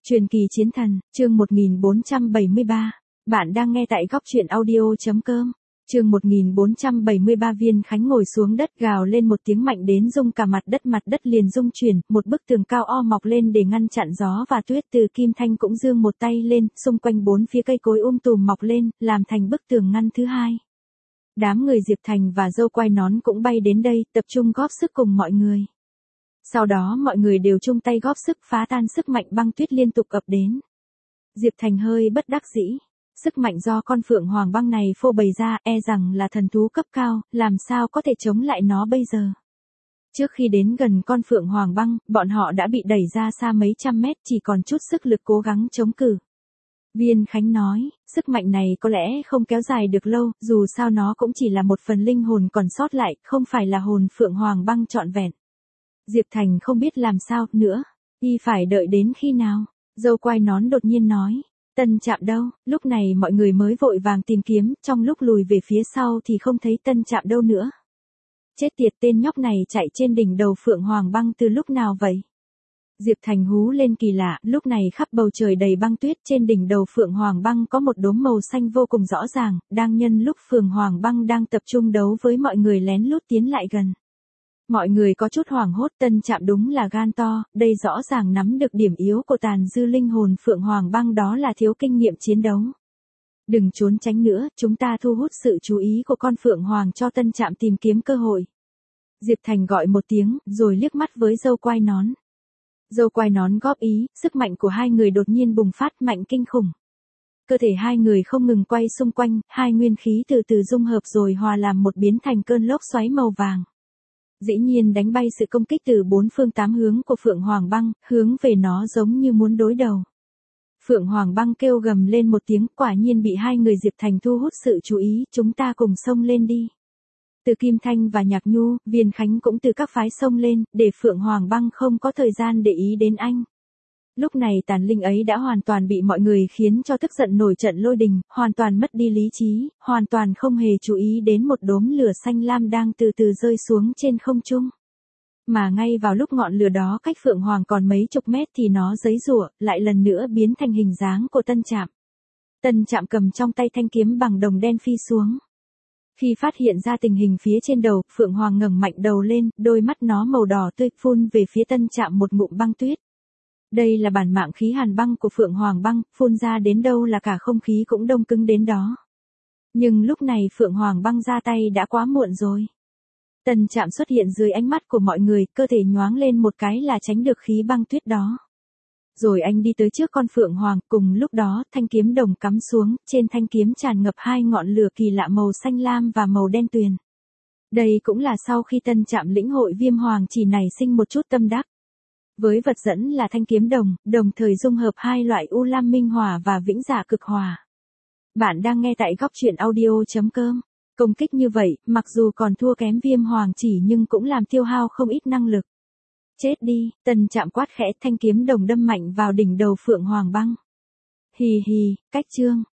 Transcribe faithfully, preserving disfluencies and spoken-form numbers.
Truyền kỳ chiến thần, chương một nghìn bốn trăm bảy mươi ba. Bạn đang nghe tại góc truyện audio.com. Chương một nghìn bốn trăm bảy mươi ba. Viên Khánh ngồi xuống đất gào lên một tiếng mạnh đến rung cả mặt đất, mặt đất liền rung chuyển, một bức tường cao o mọc lên để ngăn chặn gió và tuyết. Từ Kim Thanh cũng giương một tay lên, xung quanh bốn phía cây cối um tùm mọc lên, làm thành bức tường ngăn thứ hai. Đám người Diệp Thành và Dâu Quai Nón cũng bay đến đây, tập trung góp sức cùng mọi người. Sau đó mọi người đều chung tay góp sức phá tan sức mạnh băng tuyết liên tục ập đến. Diệp Thành hơi bất đắc dĩ. Sức mạnh do con phượng hoàng băng này phô bày ra e rằng là thần thú cấp cao, làm sao có thể chống lại nó bây giờ. Trước khi đến gần con phượng hoàng băng, bọn họ đã bị đẩy ra xa mấy trăm mét, chỉ còn chút sức lực cố gắng chống cự. Viên Khánh nói, sức mạnh này có lẽ không kéo dài được lâu, dù sao nó cũng chỉ là một phần linh hồn còn sót lại, không phải là hồn phượng hoàng băng trọn vẹn. Diệp Thành không biết làm sao nữa, y phải đợi đến khi nào. Dâu Quai Nón đột nhiên nói, Tân Trạm đâu? Lúc này mọi người mới vội vàng tìm kiếm, trong lúc lùi về phía sau thì không thấy Tân Trạm đâu nữa. Chết tiệt, tên nhóc này chạy trên đỉnh đầu phượng hoàng băng từ lúc nào vậy? Diệp Thành hú lên kỳ lạ, lúc này khắp bầu trời đầy băng tuyết, trên đỉnh đầu phượng hoàng băng có một đốm màu xanh vô cùng rõ ràng, đang nhân lúc phượng hoàng băng đang tập trung đấu với mọi người lén lút tiến lại gần. Mọi người có chút hoảng hốt, Tân Trạm đúng là gan to, đây rõ ràng nắm được điểm yếu của tàn dư linh hồn phượng hoàng băng, đó là thiếu kinh nghiệm chiến đấu. Đừng trốn tránh nữa, chúng ta thu hút sự chú ý của con phượng hoàng cho Tân Trạm tìm kiếm cơ hội. Diệp Thành gọi một tiếng, rồi liếc mắt với Dâu Quai Nón. Dâu Quai Nón góp ý, sức mạnh của hai người đột nhiên bùng phát mạnh kinh khủng. Cơ thể hai người không ngừng quay xung quanh, hai nguyên khí từ từ dung hợp rồi hòa làm một, biến thành cơn lốc xoáy màu vàng. Dĩ nhiên đánh bay sự công kích từ bốn phương tám hướng của phượng hoàng băng, hướng về nó giống như muốn đối đầu. Phượng hoàng băng kêu gầm lên một tiếng, quả nhiên bị hai người Diệp Thành thu hút sự chú ý, chúng ta cùng xông lên đi. Từ Kim Thanh và Nhạc Nhu, Viên Khánh cũng từ các phái xông lên, để phượng hoàng băng không có thời gian để ý đến anh. Lúc này tàn linh ấy đã hoàn toàn bị mọi người khiến cho tức giận nổi trận lôi đình, hoàn toàn mất đi lý trí, hoàn toàn không hề chú ý đến một đốm lửa xanh lam đang từ từ rơi xuống trên không trung. Mà ngay vào lúc ngọn lửa đó cách phượng hoàng còn mấy chục mét thì nó giãy giụa, lại lần nữa biến thành hình dáng của Tân Trạm. Tân Trạm cầm trong tay thanh kiếm bằng đồng đen phi xuống. Khi phát hiện ra tình hình phía trên đầu, phượng hoàng ngẩng mạnh đầu lên, đôi mắt nó màu đỏ tươi phun về phía Tân Trạm một ngụm băng tuyết. Đây là bản mạng khí hàn băng của phượng hoàng băng, phun ra đến đâu là cả không khí cũng đông cứng đến đó. Nhưng lúc này phượng hoàng băng ra tay đã quá muộn rồi. Tân Trạm xuất hiện dưới ánh mắt của mọi người, cơ thể nhoáng lên một cái là tránh được khí băng tuyết đó. Rồi anh đi tới trước con phượng hoàng, cùng lúc đó thanh kiếm đồng cắm xuống, trên thanh kiếm tràn ngập hai ngọn lửa kỳ lạ màu xanh lam và màu đen tuyền. Đây cũng là sau khi Tân Trạm lĩnh hội viêm hoàng chỉ nảy sinh một chút tâm đắc. Với vật dẫn là thanh kiếm đồng, đồng thời dung hợp hai loại U Lam Minh Hỏa và Vĩnh Dạ Cực Hỏa. Bạn đang nghe tại góc truyện audio.com. Công kích như vậy, mặc dù còn thua kém viêm hoàng chỉ nhưng cũng làm tiêu hao không ít năng lực. Chết đi, Tân Trạm quát khẽ, thanh kiếm đồng đâm mạnh vào đỉnh đầu phượng hoàng băng. Hì hì, cách chương.